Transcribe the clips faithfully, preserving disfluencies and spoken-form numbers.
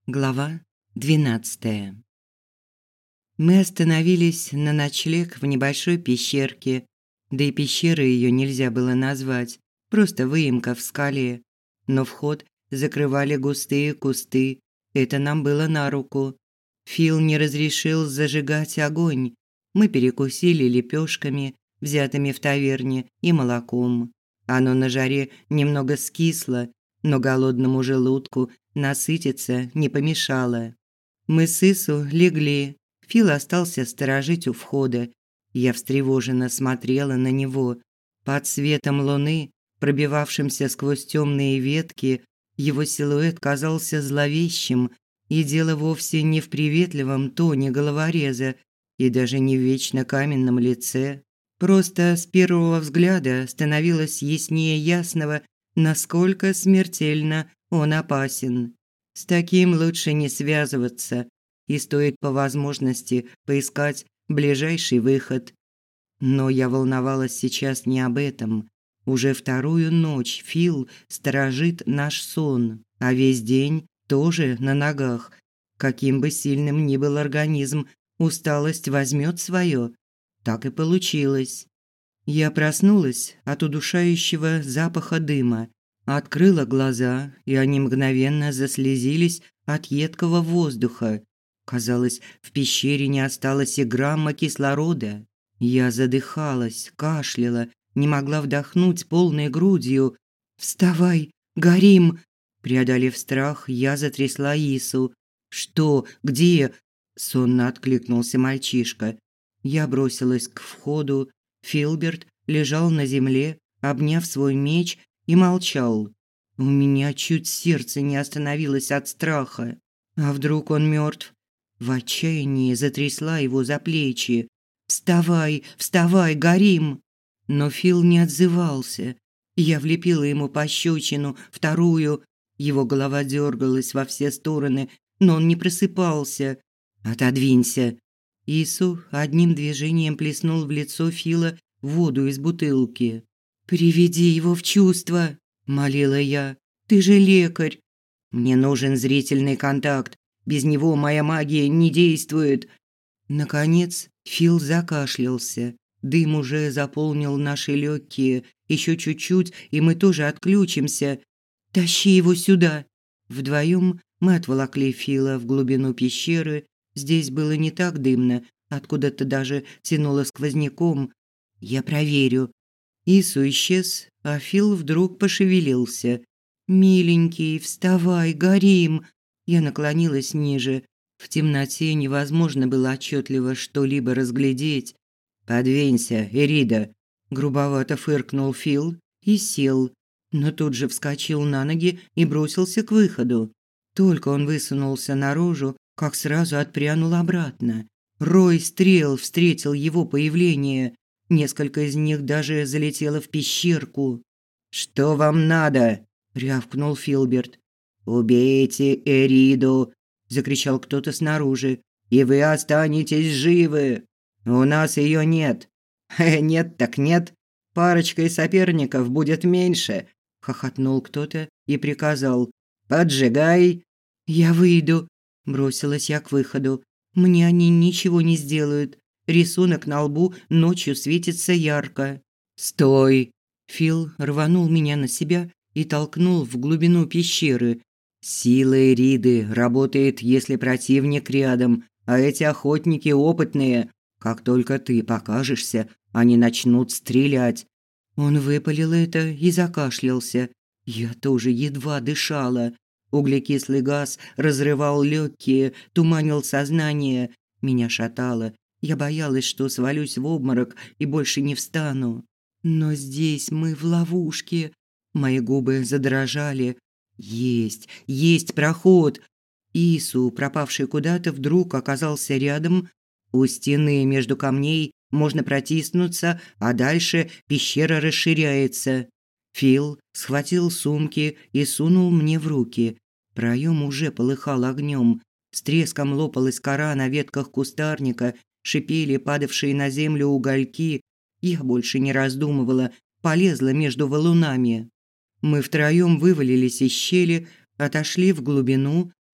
Глава двенадцатая. Мы остановились на ночлег в небольшой пещерке. Да и пещерой ее нельзя было назвать, просто выемка в скале. Но вход закрывали густые кусты. Это нам было на руку. Фил не разрешил зажигать огонь. Мы перекусили лепешками, взятыми в таверне, и молоком. Оно на жаре немного скисло, но голодному желудку насытиться не помешало. Мы с Ису легли. Фил остался сторожить у входа. Я встревоженно смотрела на него. Под светом луны, пробивавшимся сквозь темные ветки, его силуэт казался зловещим, и дело вовсе не в приветливом тоне головореза и даже не в вечно каменном лице. Просто с первого взгляда становилось яснее ясного, насколько смертельно он опасен. С таким лучше не связываться, и стоит по возможности поискать ближайший выход. Но я волновалась сейчас не об этом. Уже вторую ночь Фил сторожит наш сон, а весь день тоже на ногах. Каким бы сильным ни был организм, усталость возьмет свое. Так и получилось. Я проснулась от удушающего запаха дыма. Открыла глаза, и они мгновенно заслезились от едкого воздуха. Казалось, в пещере не осталось и грамма кислорода. Я задыхалась, кашляла, не могла вдохнуть полной грудью. «Вставай, горим!» Преодолев страх, я затрясла Ису. «Что? Где?» – сонно откликнулся мальчишка. Я бросилась к входу. Филберт лежал на земле, обняв свой меч, и молчал. У меня чуть сердце не остановилось от страха. А вдруг он мертв? В отчаянии затрясла его за плечи. «Вставай, вставай, горим!» Но Фил не отзывался. Я влепила ему пощечину, вторую. Его голова дергалась во все стороны, но он не просыпался. «Отодвинься!» Ису одним движением плеснул в лицо Фила воду из бутылки. «Приведи его в чувство», – молила я. «Ты же лекарь». «Мне нужен зрительный контакт. Без него моя магия не действует». Наконец Фил закашлялся. Дым уже заполнил наши легкие. Еще чуть-чуть, и мы тоже отключимся. «Тащи его сюда». Вдвоем мы отволокли Фила в глубину пещеры. Здесь было не так дымно, откуда-то даже тянуло сквозняком. «Я проверю». Ису исчез, а Фил вдруг пошевелился. «Миленький, вставай, горим!» Я наклонилась ниже. В темноте невозможно было отчетливо что-либо разглядеть. «Подвинься, Эрида!» Грубовато фыркнул Фил и сел, но тут же вскочил на ноги и бросился к выходу. Только он высунулся наружу, как сразу отпрянул обратно. Рой стрел встретил его появление. Несколько из них даже залетело в пещерку. «Что вам надо?» – рявкнул Филберт. «Убейте Эриду!» – закричал кто-то снаружи. «И вы останетесь живы! У нас ее нет!» «Э, нет так нет! Парочкой соперников будет меньше!» – хохотнул кто-то и приказал. «Поджигай!» «Я выйду!» – бросилась я к выходу. «Мне они ничего не сделают. Рисунок на лбу ночью светится ярко». «Стой!» Фил рванул меня на себя и толкнул в глубину пещеры. «Сила Эриды работает, если противник рядом, а эти охотники опытные. Как только ты покажешься, они начнут стрелять». Он выпалил это и закашлялся. Я тоже едва дышала. Углекислый газ разрывал легкие, туманил сознание. Меня шатало. Я боялась, что свалюсь в обморок и больше не встану. Но здесь мы в ловушке. Мои губы задрожали. Есть, есть проход. Ису, пропавший куда-то, вдруг оказался рядом. У стены между камней можно протиснуться, а дальше пещера расширяется. Фил схватил сумки и сунул мне в руки. Проем уже полыхал огнем. С треском лопалась кора на ветках кустарника, шипели падавшие на землю угольки. Я больше не раздумывала, полезла между валунами. Мы втроем вывалились из щели, отошли в глубину.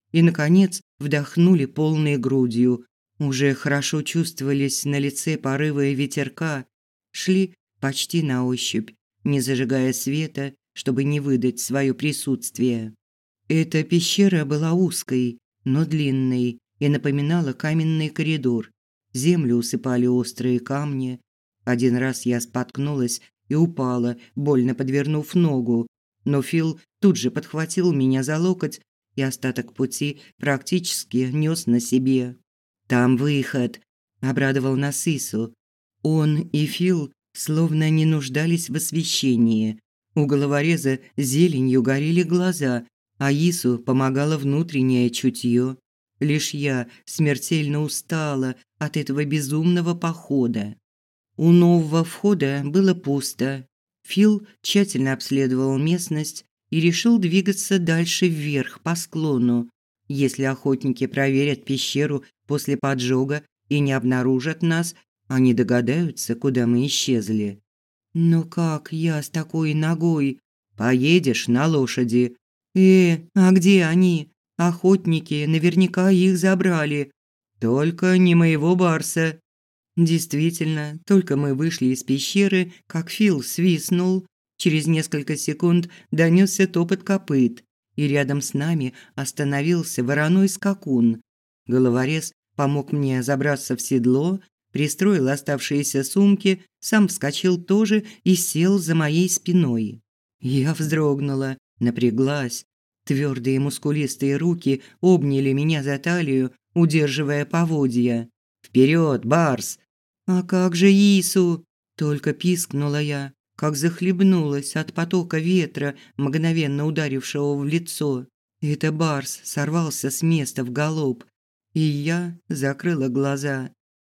и, наконец, вдохнули полной грудью. Уже хорошо чувствовались на лице порывы ветерка, шли почти на ощупь, не зажигая света, чтобы не выдать свое присутствие. Эта пещера была узкой, но длинной и напоминала каменный коридор. Землю усыпали острые камни. Один раз я споткнулась и упала, больно подвернув ногу, но Фил тут же подхватил меня за локоть и остаток пути практически нёс на себе. «Там выход», – обрадовал нас Ису. Он и Фил словно не нуждались в освещении. У головореза зеленью горели глаза, а Ису помогало внутреннее чутье. Лишь я смертельно устала от этого безумного похода. У нового входа было пусто. Фил тщательно обследовал местность и решил двигаться дальше вверх по склону. Если охотники проверят пещеру после поджога и не обнаружат нас, они догадаются, куда мы исчезли. Но как я с такой ногой? Поедешь на лошади. Э, а где они? Охотники наверняка их забрали. Только не моего барса. Действительно, только мы вышли из пещеры, как Фил свистнул. Через несколько секунд донёсся топот копыт, и рядом с нами остановился вороной скакун. Головорез помог мне забраться в седло, пристроил оставшиеся сумки, сам вскочил тоже и сел за моей спиной. Я вздрогнула, напряглась. Твёрдые мускулистые руки обняли меня за талию, удерживая поводья. «Вперёд, барс!» «А как же Ису?» – только пискнула я, как захлебнулась от потока ветра, мгновенно ударившего в лицо. Это барс сорвался с места в галоп, и я закрыла глаза.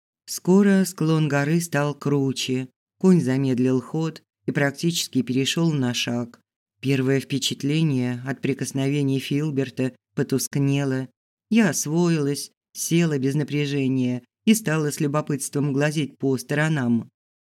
Скоро склон горы стал круче, конь замедлил ход и практически перешел на шаг. Первое впечатление от прикосновений Филберта потускнело. Я освоилась, села без напряжения и стала с любопытством глазеть по сторонам.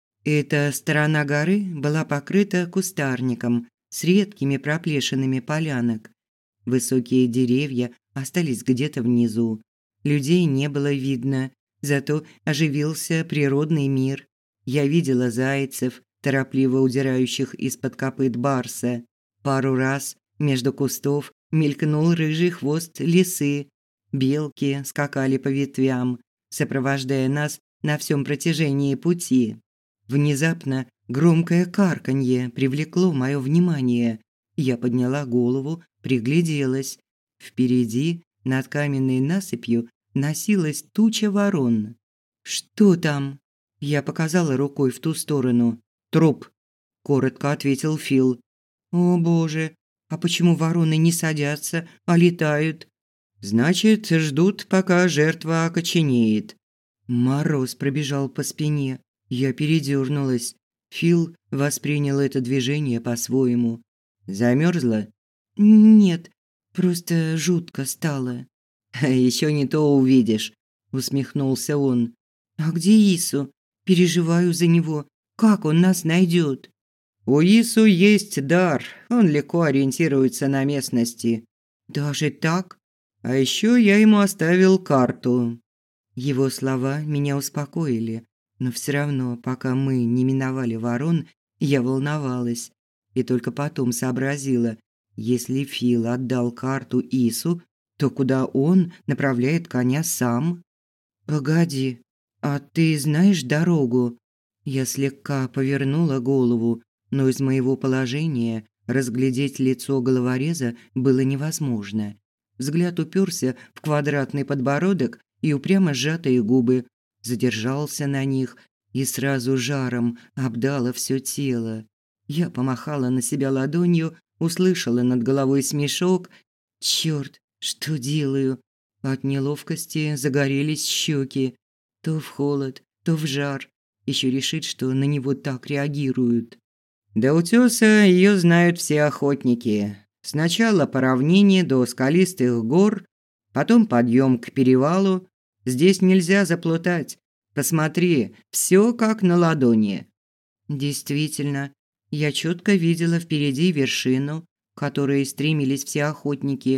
Эта сторона горы была покрыта кустарником с редкими проплешинами полянок. Высокие деревья остались где-то внизу. Людей не было видно, зато оживился природный мир. Я видела зайцев, торопливо удирающих из-под копыт барса. Пару раз между кустов мелькнул рыжий хвост лисы. Белки скакали по ветвям, сопровождая нас на всем протяжении пути. Внезапно громкое карканье привлекло мое внимание. Я подняла голову, пригляделась. Впереди, над каменной насыпью, носилась туча ворон. «Что там?» Я показала рукой в ту сторону. «Труп», – коротко ответил Фил. «О боже, а почему вороны не садятся, а летают?» «Значит, ждут, пока жертва окоченеет». Мороз пробежал по спине. Я передёрнулась. Фил воспринял это движение по-своему. «Замёрзла?» «Нет, просто жутко стало». «Ещё не то увидишь», – усмехнулся он. «А где Ису? Переживаю за него. Как он нас найдёт?» «У Ису есть дар, он легко ориентируется на местности». «Даже так?» «А ещё я ему оставил карту». Его слова меня успокоили, но всё равно, пока мы не миновали ворон, я волновалась. И только потом сообразила, если Фил отдал карту Ису, то куда он направляет коня сам? «Погоди, а ты знаешь дорогу?» Я слегка повернула голову, но из моего положения разглядеть лицо головореза было невозможно. Взгляд упёрся в квадратный подбородок и упрямо сжатые губы, задержался на них и сразу жаром обдало всё тело. Я помахала на себя ладонью, услышала над головой смешок. «Чёрт, что делаю?» От неловкости загорелись щеки. То в холод, то в жар. Ещё решит, что на него так реагируют. До утёса её знают все охотники. Сначала по равнине до скалистых гор, потом подъем к перевалу. Здесь нельзя заплутать. Посмотри, всё как на ладони. Действительно, я чётко видела впереди вершину, к которой стремились все охотники.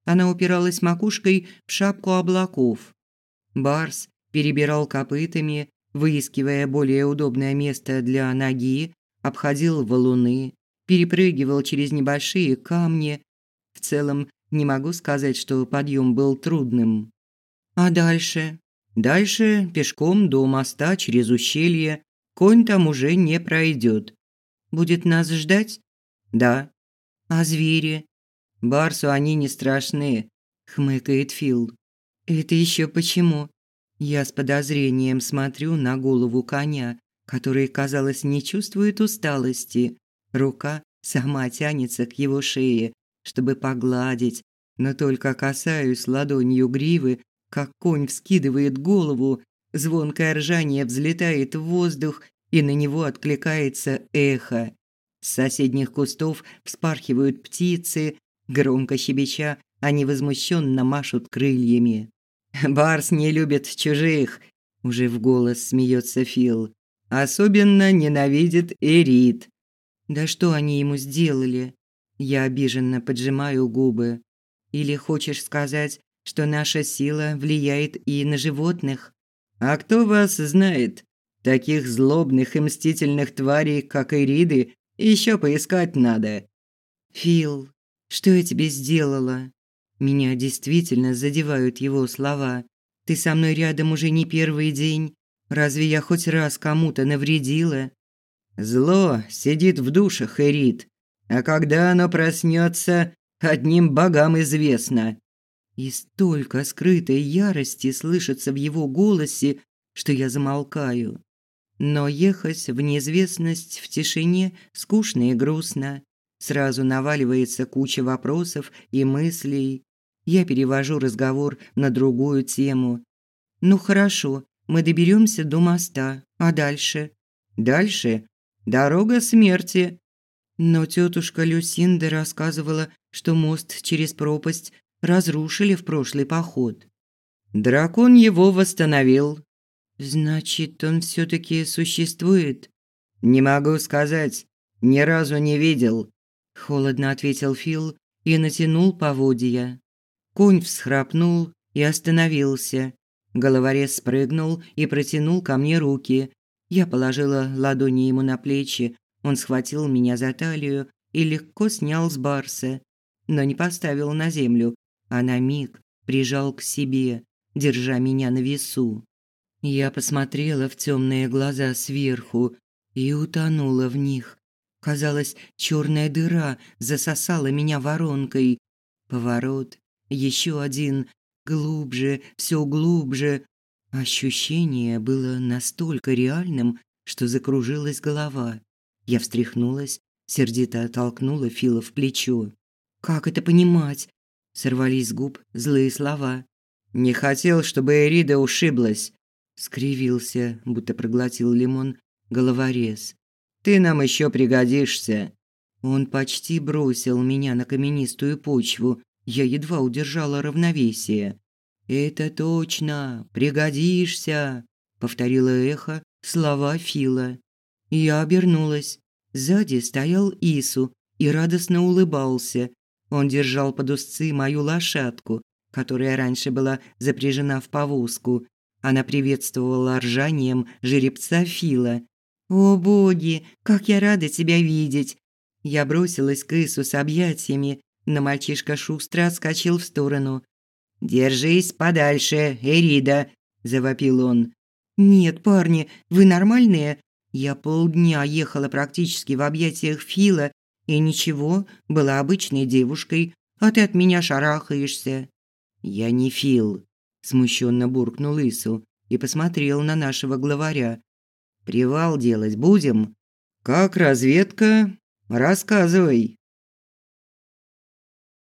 Она упиралась макушкой в шапку облаков. Барс перебирал копытами, выискивая более удобное место для ноги, обходил валуны, перепрыгивал через небольшие камни. В целом, не могу сказать, что подъем был трудным. А дальше? Дальше пешком до моста через ущелье. Конь там уже не пройдет. Будет нас ждать? Да. А звери? Барсу они не страшны, хмыкает Фил. Это еще почему? Я с подозрением смотрю на голову коня, который, казалось, не чувствует усталости. Рука сама тянется к его шее, чтобы погладить, но только касаюсь ладонью гривы, как конь вскидывает голову, звонкое ржание взлетает в воздух, и на него откликается эхо. С соседних кустов вспархивают птицы, громко щебеча, они возмущенно машут крыльями. «Барс не любит чужих», – уже в голос смеется Фил. «Особенно ненавидит Эрит». «Да что они ему сделали?» Я обиженно поджимаю губы. «Или хочешь сказать, что наша сила влияет и на животных?» «А кто вас знает? Таких злобных и мстительных тварей, как Эриды, еще поискать надо». «Фил, что я тебе сделала?» Меня действительно задевают его слова. «Ты со мной рядом уже не первый день. Разве я хоть раз кому-то навредила?» «Зло сидит в душах, Эрит, а когда оно проснется, одним богам известно». И столько скрытой ярости слышится в его голосе, что я замолкаю. Но ехать в неизвестность в тишине скучно и грустно. Сразу наваливается куча вопросов и мыслей. Я перевожу разговор на другую тему. «Ну хорошо, мы доберемся до моста. А дальше?» «Дальше? Дорога смерти». Но тетушка Люсинда рассказывала, что мост через пропасть разрушили в прошлый поход. «Дракон его восстановил». «Значит, он все-таки существует?» «Не могу сказать. Ни разу не видел», – холодно ответил Фил и натянул поводья. Конь всхрапнул и остановился. Головорез спрыгнул и протянул ко мне руки. Я положила ладони ему на плечи. Он схватил меня за талию и легко снял с барса, но не поставил на землю, а на миг прижал к себе, держа меня на весу. Я посмотрела в темные глаза сверху и утонула в них. Казалось, черная дыра засосала меня воронкой. Поворот, еще один, глубже, все глубже. Ощущение было настолько реальным, что закружилась голова. Я встряхнулась, сердито оттолкнула Фила в плечо. «Как это понимать?» – сорвались с губ злые слова. «Не хотел, чтобы Эрида ушиблась», – скривился, будто проглотил лимон, головорез. «Ты нам еще пригодишься». Он почти бросил меня на каменистую почву. Я едва удержала равновесие. «Это точно, пригодишься», – повторило эхо слова Фила. Я обернулась. Сзади стоял Ису и радостно улыбался. Он держал под узцы мою лошадку, которая раньше была запряжена в повозку. Она приветствовала ржанием жеребца Фила. «О боги, как я рада тебя видеть!» Я бросилась к Ису с объятиями, но мальчишка шустро отскочил в сторону. «Держись подальше, Эрида!» – завопил он. «Нет, парни, вы нормальные?» Я полдня ехала практически в объятиях Фила, и ничего, была обычной девушкой, а ты от меня шарахаешься. «Я не Фил», – смущенно буркнул Ису и посмотрел на нашего главаря. «Привал делать будем?» «Как разведка? Рассказывай».